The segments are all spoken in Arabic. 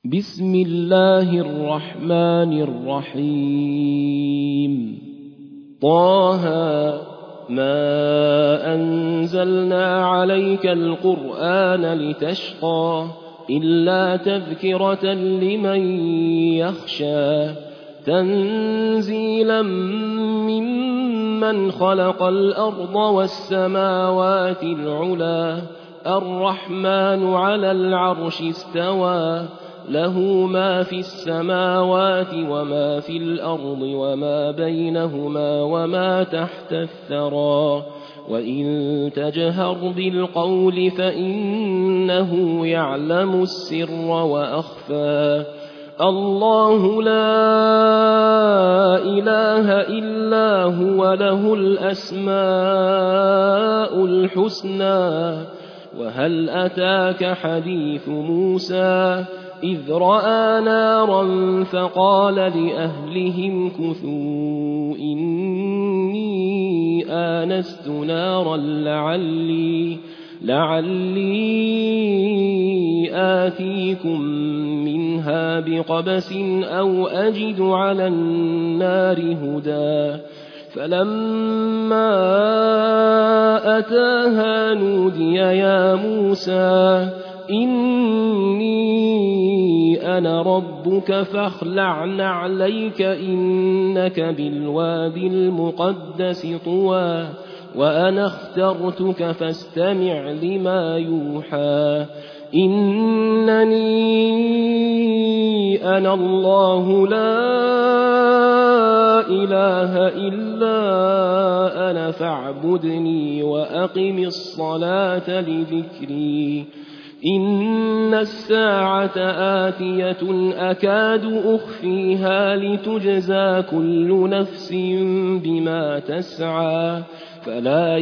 بسم الله الرحمن الرحيم طه ما أنزلنا عليك القرآن لتشقى إلا تذكرة لمن يخشى تنزيلا ممن خلق الأرض والسماوات العلى الرحمن على العرش استوى له ما في السماوات وما في الأرض وما بينهما وما تحت الثرى وإن تجهر بالقول فإنه يعلم السر وأخفى الله لا إله إلا هو له الأسماء الحسنى وهل أتاك حديث موسى إذ رأى نارا فقال لأهلهم كثوا إني آنست نارا لعلي آتيكم منها بقبس أو أجد على النار هدى فلما أتاها نودي يا موسى إني أنا ربك فاخلع نعليك إنك بالوادي المقدس طوى وأنا اخترتك فاستمع لما يوحى إنني أنا الله لا إله إلا أنا فاعبدني وأقم الصلاة لذكري إن الساعة آتية أكاد أخفيها لتجزى كل نفس بما تسعى فلا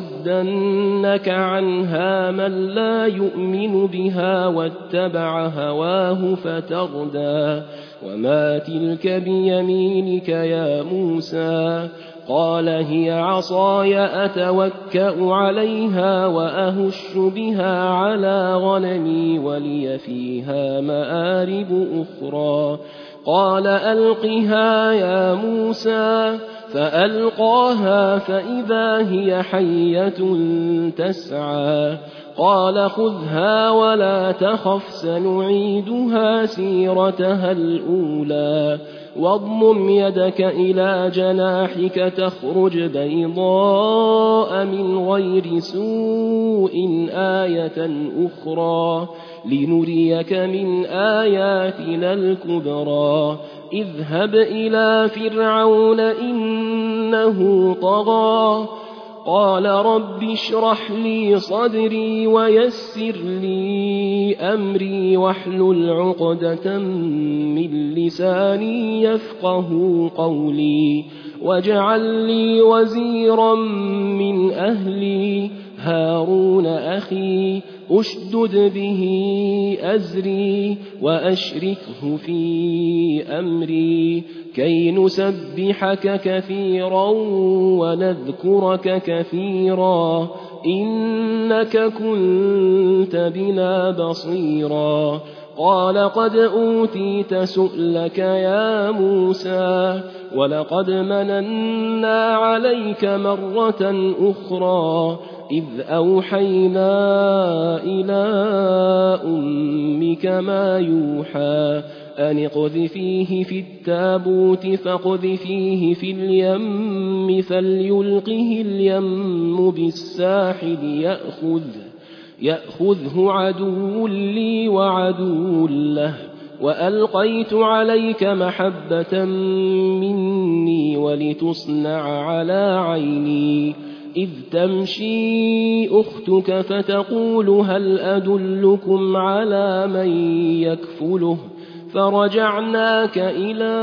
يصدنك عنها من لا يؤمن بها واتبع هواه فتردى وما تلك بيمينك يا موسى قال هي عصاي أتوكأ عليها وأهش بها على غنمي ولي فيها مآرب أخرى قال ألقها يا موسى فألقاها فإذا هي حية تسعى قال خذها ولا تخف سنعيدها سيرتها الأولى واضمم يدك إلى جناحك تخرج بيضاء من غير سوء آية أخرى لنريك من آياتنا الكبرى اذهب إلى فرعون إنه طغى قال رب اشرح لي صدري ويسر لي أمري واحلل عقدة من لساني يفقه قولي واجعل لي وزيرا من أهلي هارون أخي أشدد به أزري وأشركه في أمري كي نسبحك كثيرا ونذكرك كثيرا إنك كنت بنا بصيرا قال قد أوتيت سؤلك يا موسى ولقد مننا عليك مرة أخرى إذ أوحينا إلى أمك ما يوحى أن اقذفيه في التابوت فاقذفيه في اليم فليلقه اليم بالساحل يأخذه عدو لي وعدو له وألقيت عليك محبة مني ولتصنع على عيني إذ تمشي أختك فتقول هل أدلكم على من يكفله فرجعناك إلى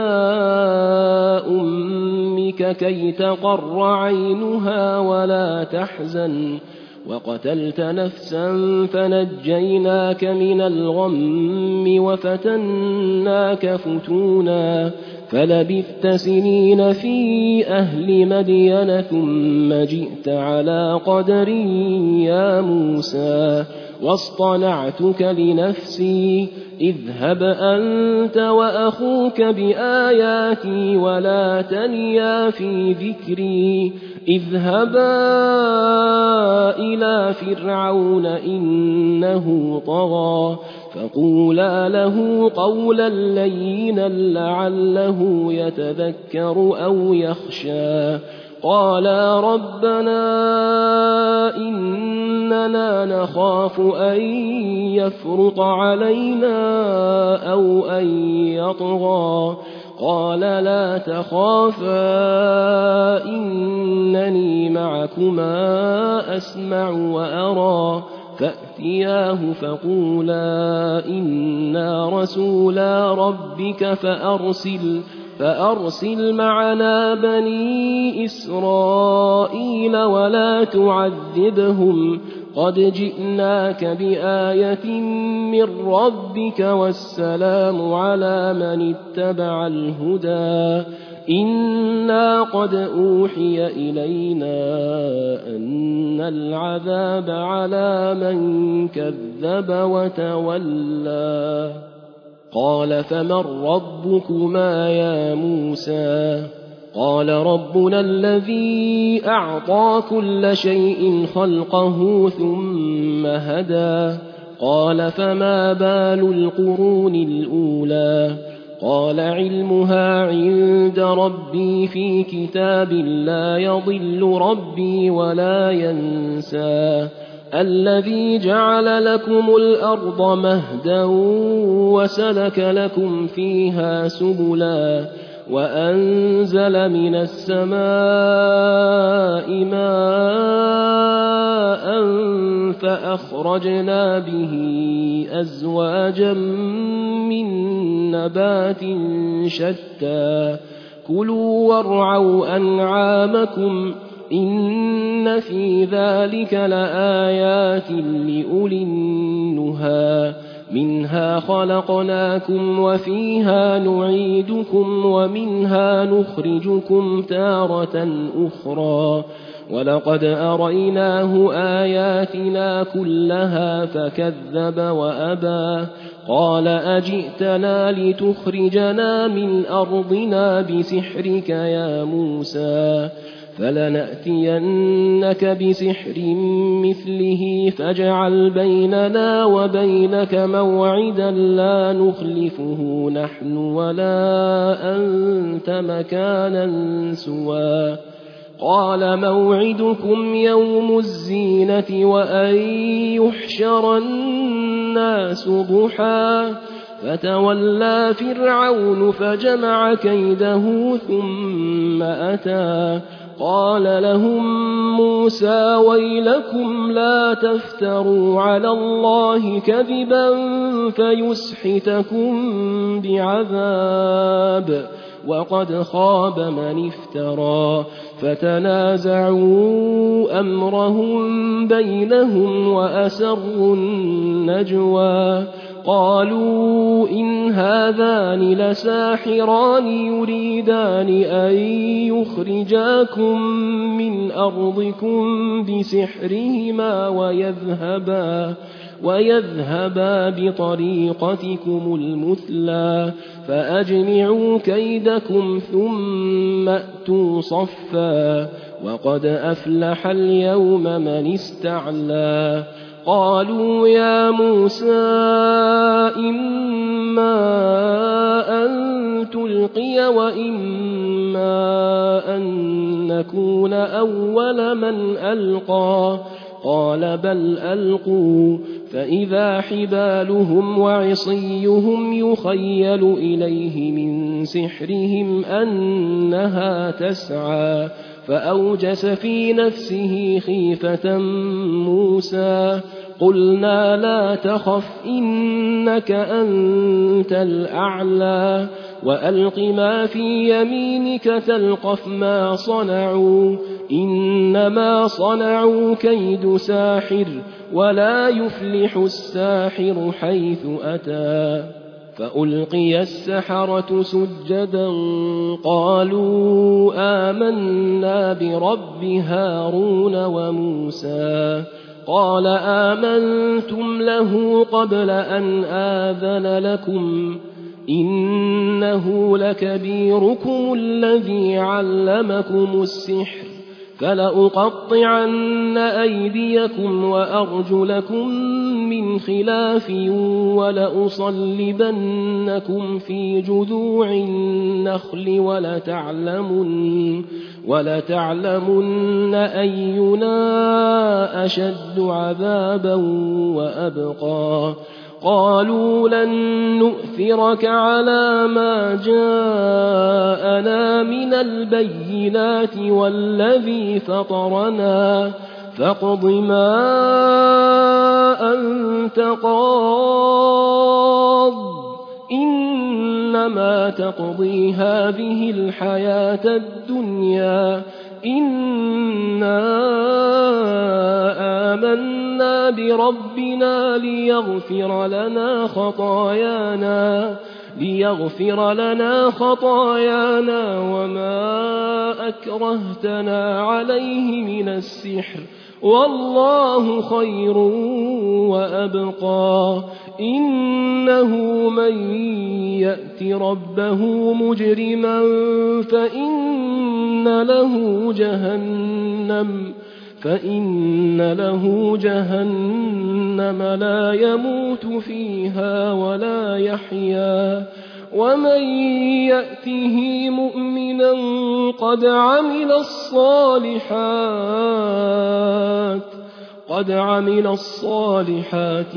أمك كي تقر عينها ولا تحزن وقتلت نفسا فنجيناك من الغم وفتناك فتونا فلبثت سنين في أهل مدين ثم جئت على قدر يا موسى واصطنعتك لنفسي اذهب أنت وأخوك بآياتي ولا تنيا في ذكري اذهبا إلى فرعون إنه طغى فقولا له قولا لينا لعله يتذكر أو يخشى قالا ربنا إننا نخاف أن يفرط علينا أو أن يطغى قال لا تخافا إنني معكما أسمع وأرى فأتياه فقولا إنا رسولا ربك فأرسل معنا بني إسرائيل ولا تعذبهم قد جئناك بآية من ربك والسلام على من اتبع الهدى إنا قد أوحي إلينا أن العذاب على من كذب وتولى قال فمن ربكما يا موسى قال ربنا الذي أعطى كل شيء خلقه ثم هدى قال فما بال القرون الأولى قال علمها عند ربي في كتاب لا يضل ربي ولا ينسى الذي جعل لكم الأرض مهدا وسلك لكم فيها سبلا وأنزل من السماء ماء فأخرجنا به أزواجا من نبات شتى كلوا وارعوا أنعامكم إن في ذلك لآيات لأولي النهى منها خلقناكم وفيها نعيدكم ومنها نخرجكم تارة أخرى ولقد أريناه آياتنا كلها فكذب وأبى قال أجئتنا لتخرجنا من أرضنا بسحرك يا موسى فلنأتينك بسحر مثله فاجعل بيننا وبينك موعدا لا نخلفه نحن ولا أنت مكانا سوى قال موعدكم يوم الزينة وأن يحشر الناس ضحى فتولى فرعون فجمع كيده ثم أتى قال لهم موسى ويلكم لا تفتروا على الله كذبا فيسحتكم بعذاب وقد خاب من افترى فتنازعوا أمرهم بينهم وأسروا النجوى قالوا إن هذان لساحران يريدان أن يخرجاكم من أرضكم بسحرهما ويذهبا بطريقتكم المثلى فأجمعوا كيدكم ثم أتوا صفا وقد أفلح اليوم من استعلى قالوا يا موسى إما أن تلقي وإما أن نكون أول من ألقى قال بل ألقوا فإذا حبالهم وعصيهم يخيل إليه من سحرهم أنها تسعى فأوجس في نفسه خيفة موسى قلنا لا تخف إنك أنت الأعلى وألق ما في يمينك تلقف ما صنعوا إنما صنعوا كيد ساحر ولا يفلح الساحر حيث أتى فألقي السحرة سجدا قالوا آمنا برب هارون وموسى قال آمنتم له قبل أن آذن لكم إنه لكبيركم الذي علمكم السحر فلأقطعن أيديكم وأرجلكم من خلاف ولأصلبنكم في جذوع النخل ولتعلمن أينا أشد عذابا وأبقى قالوا لن نؤثرك على ما جاءنا من البينات والذي فطرنا فاقض ما أنت قاض إنما تقضي هذه الحياة الدنيا إنا آمنا بربنا ليغفر لنا خطايانا وما أكرهتنا عليه من السحر والله خير وأبقى إنه من يأت ربه مجرما فإن له جهنم لا يموت فيها ولا يحيا ومن يأته مؤمنا قد عمل الصالحات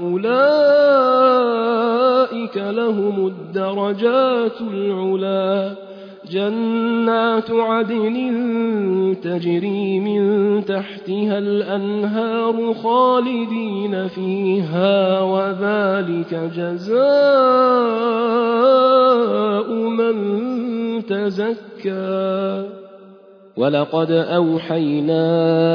فأولئك لهم الدرجات العلى جنات عدن تجري من تحتها الأنهار خالدين فيها وذلك جزاء من تزكى ولقد أوحينا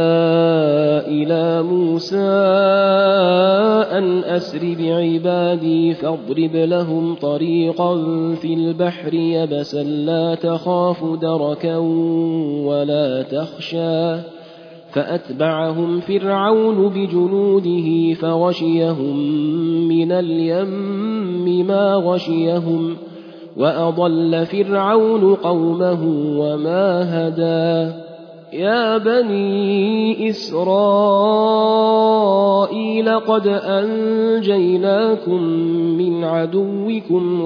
إلى موسى أن أسر بعبادي فاضرب لهم طريقا في البحر يبسا لا تخاف دركا ولا تخشى فأتبعهم فرعون بجنوده فغشيهم من اليم ما غشيهم وأضل فرعون قومه وما هدى يا بني إسرائيل قد أنجيناكم من عدوكم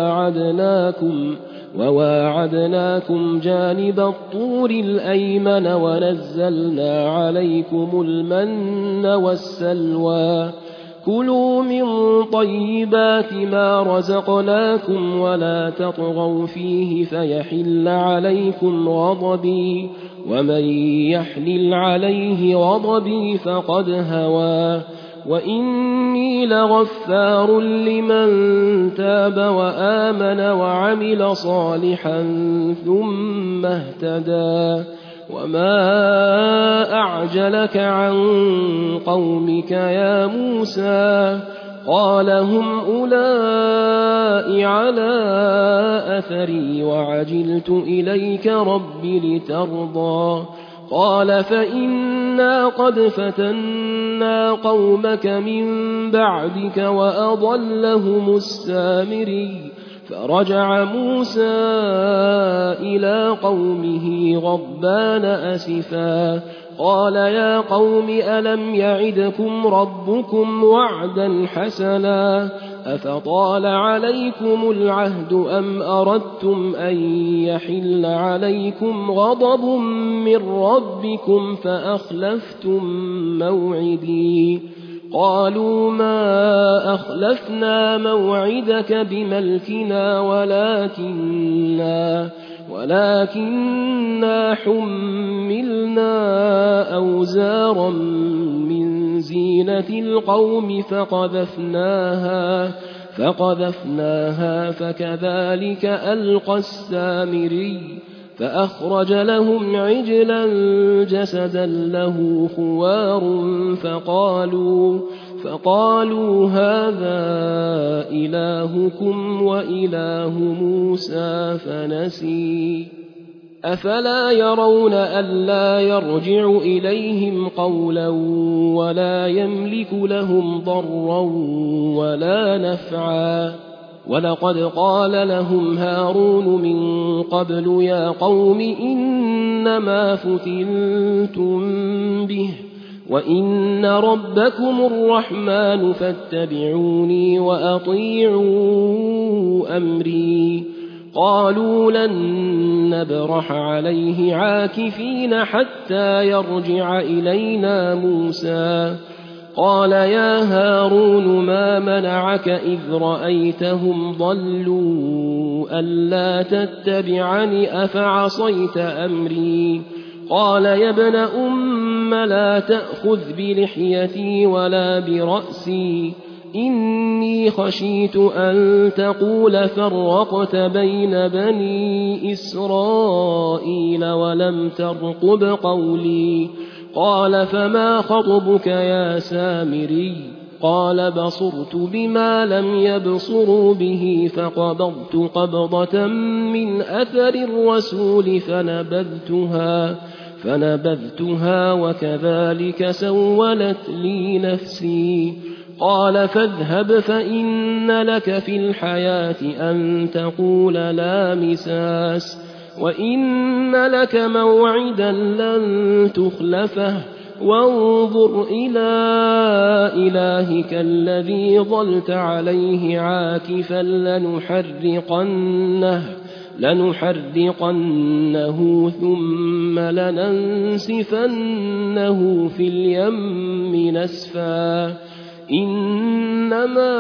وواعدناكم جانب الطور الأيمن ونزلنا عليكم المن والسلوى كلوا من طيبات ما رزقناكم ولا تطغوا فيه فيحل عليكم غضبي ومن يحلل عليه غضبي فقد هوى وإني لغفار لمن تاب وآمن وعمل صالحا ثم اهتدى وما أعجلك عن قومك يا موسى قال هم أولئك على أثري وعجلت إليك رب لترضى قال فإنا قد فتنا قومك من بعدك وأضلهم السامري فرجع موسى إلى قومه غضبان أسفا قال يا قوم ألم يعدكم ربكم وعدا حسنا أفطال عليكم العهد أم أردتم أن يحل عليكم غضب من ربكم فأخلفتم موعدي قالوا ما أخلفنا موعدك بملكنا ولكننا حملنا أوزارا من زينة القوم فقذفناها فكذلك ألقى السامري فأخرج لهم عجلا جسدا له خوار فقالوا هذا إلهكم وإله موسى فنسي أفلا يرون ألا يرجع إليهم قولا ولا يملك لهم ضرا ولا نفعا ولقد قال لهم هارون من قبل يا قوم إنما فتنتم به وإن ربكم الرحمن فاتبعوني وأطيعوا أمري قالوا لن نبرح عليه عاكفين حتى يرجع إلينا موسى قال يا هارون ما منعك إذ رأيتهم ضلوا ألا تتبعني أفعصيت أمري قال يا ابن أم لا تأخذ بلحيتي ولا برأسي إني خشيت أن تقول فرقت بين بني إسرائيل ولم ترقب قولي قال فما خطبك يا سامري قال بصرت بما لم يبصروا به فقبضت قبضة من أثر الرسول فنبذتها وكذلك سولت لي نفسي قال فاذهب فإن لك في الحياة أن تقول لا مساس وإن لك موعدا لن تخلفه وانظر إلى إلهك الذي ظلت عليه عاكفا لنحرقنه ثم لننسفنه في اليم نسفا إنما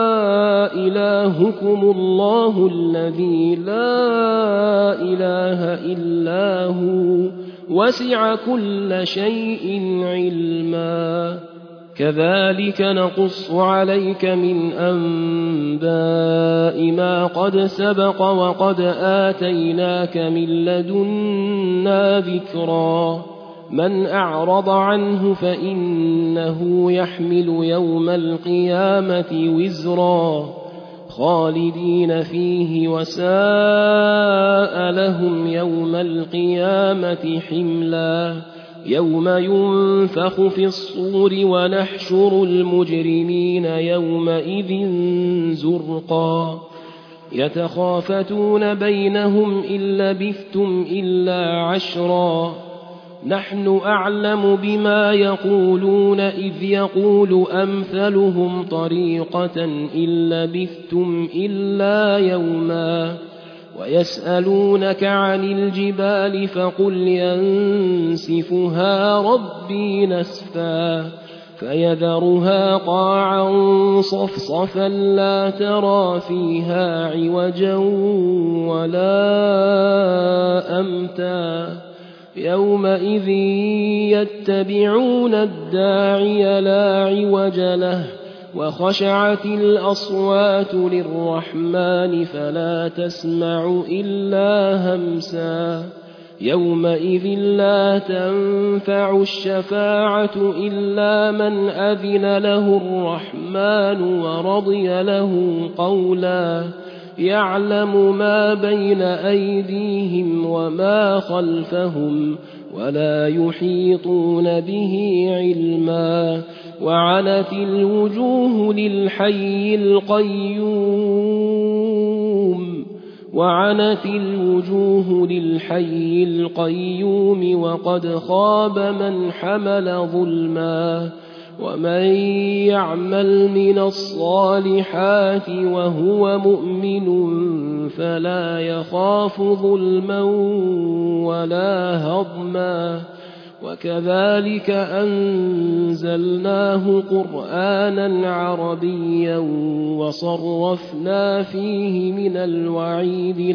إلهكم الله الذي لا إله إلا هو وسع كل شيء علما كذلك نقص عليك من أنباء ما قد سبق وقد آتيناك من لدنا ذكرا من أعرض عنه فإنه يحمل يوم القيامة وزرا خالدين فيه وساء لهم يوم القيامة حملا يوم ينفخ في الصور ونحشر المجرمين يومئذ زرقا يتخافتون بينهم إن لبثتم إلا عشرا نحن أعلم بما يقولون إذ يقول أمثلهم طريقة إن لبثتم إلا يوما ويسألونك عن الجبال فقل ينسفها ربي نسفا فيذرها قاعا صفصفا لا ترى فيها عوجا ولا أمتا يومئذ يتبعون الداعي لا عوج له وخشعت الأصوات للرحمن فلا تسمع إلا همسا يومئذ لا تنفع الشفاعة إلا من أذن له الرحمن ورضي له قولا يعلم ما بين أيديهم وما خلفهم ولا يحيطون به علما وعنت الوجوه للحي القيوم وقد خاب من حمل ظلما ومن يعمل من الصالحات وهو مؤمن فلا يخاف ظلما ولا هضما وكذلك أنزلناه قرآنا عربيا وصرفنا فيه من الوعيد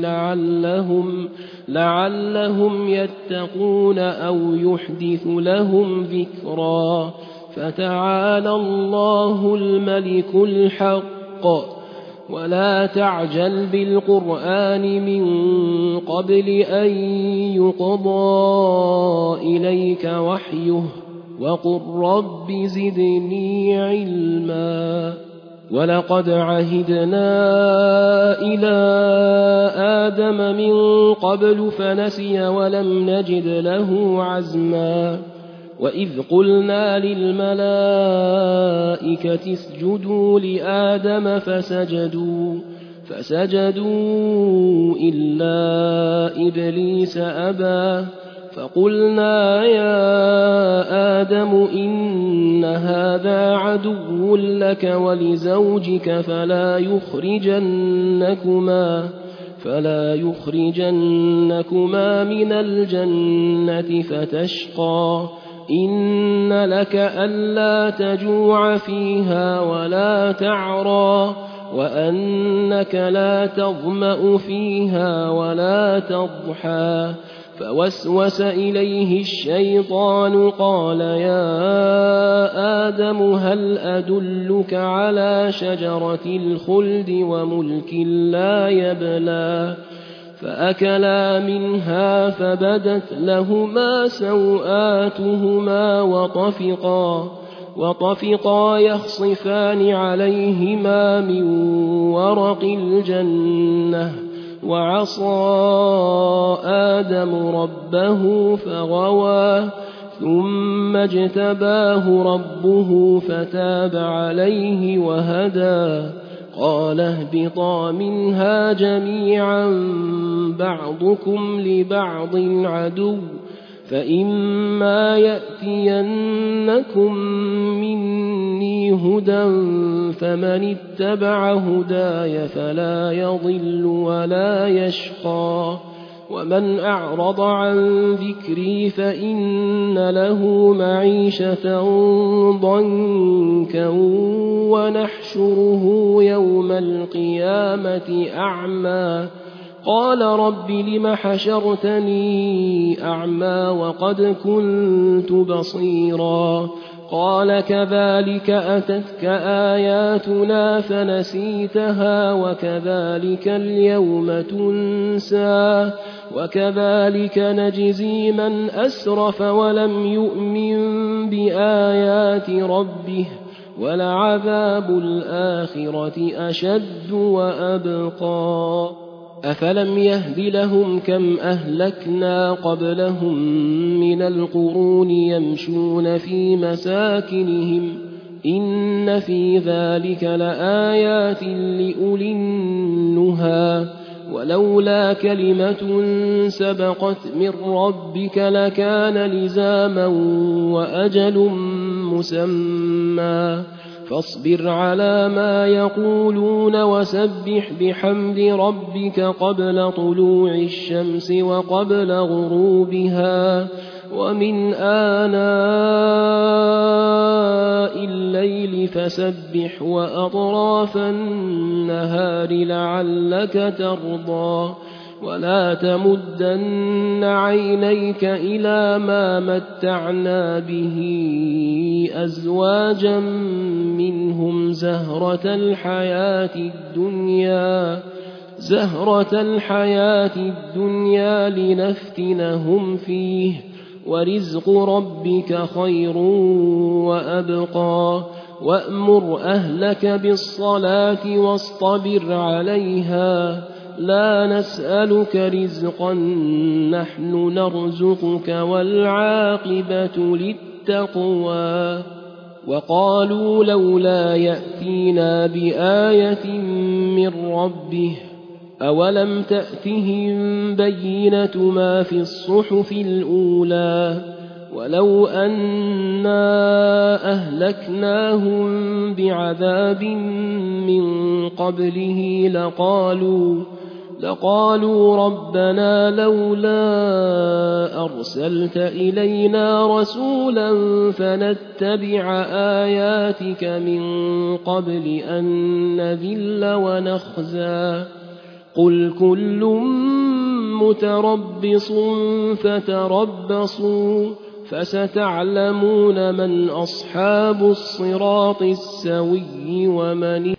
لعلهم يتقون أو يحدث لهم ذكرا فتعالى الله الملك الحق ولا تعجل بالقرآن من قبل أن يقضى إليك وحيه وقل رب زدني علما ولقد عهدنا إلى آدم من قبل فنسي ولم نجد له عزما وإذ قلنا للملائكة اسجدوا لآدم فسجدوا إلا إبليس أبى فقلنا يا آدم إن هذا عدو لك ولزوجك فلا يخرجنكما من الجنة فتشقى إن لك ألا تجوع فيها ولا تعرى وأنك لا تظمأ فيها ولا تضحى فوسوس إليه الشيطان قال يا آدم هل أدلك على شجرة الخلد وملك لا يبلى فأكلا منها فبدت لهما سوآتهما وطفقا يخصفان عليهما من ورق الجنة وعصى آدم ربه فغوى ثم اجتباه ربه فتاب عليه وهدى قال اهبطا منها جميعا بعضكم لبعض عدو فإما يأتينكم مني هدى فمن اتبع هداي فلا يضل ولا يشقى ومن أعرض عن ذكري فإن له معيشة ضنكا ونحشره يوم القيامة أعمى قال رب لم حشرتني أعمى وقد كنت بصيرا قال كذلك أتتك آياتنا فنسيتها وكذلك اليوم تنسى وكذلك نجزي من أسرف ولم يؤمن بآيات ربه ولعذاب الآخرة أشد وأبقى أفلم يهد لهم كم أهلكنا قبلهم من القرون يمشون في مساكنهم إن في ذلك لآيات لأولي النهى ولولا كلمة سبقت من ربك لكان لزاما وأجل مسمى فاصبر على ما يقولون وسبح بحمد ربك قبل طلوع الشمس وقبل غروبها ومن آناء الليل فسبح وأطراف النهار لعلك ترضى ولا تمدن عينيك إلى ما متعنا به أزواجا منهم زهرة الحياة الدنيا لنفتنهم فيه ورزق ربك خير وأبقى وأمر أهلك بالصلاة واصطبر عليها لا نسألك رزقا نحن نرزقك والعاقبة للتقوى وقالوا لولا يأتينا بآية من ربه أولم تأتهم بينة ما في الصحف الأولى ولو أنا أهلكناهم بعذاب من قبله لقالوا ربنا لولا أرسلت إلينا رسولا فنتبع آياتك من قبل أن نذل ونخزى قل كل متربص فتربصوا فستعلمون من أصحاب الصراط السوي ومن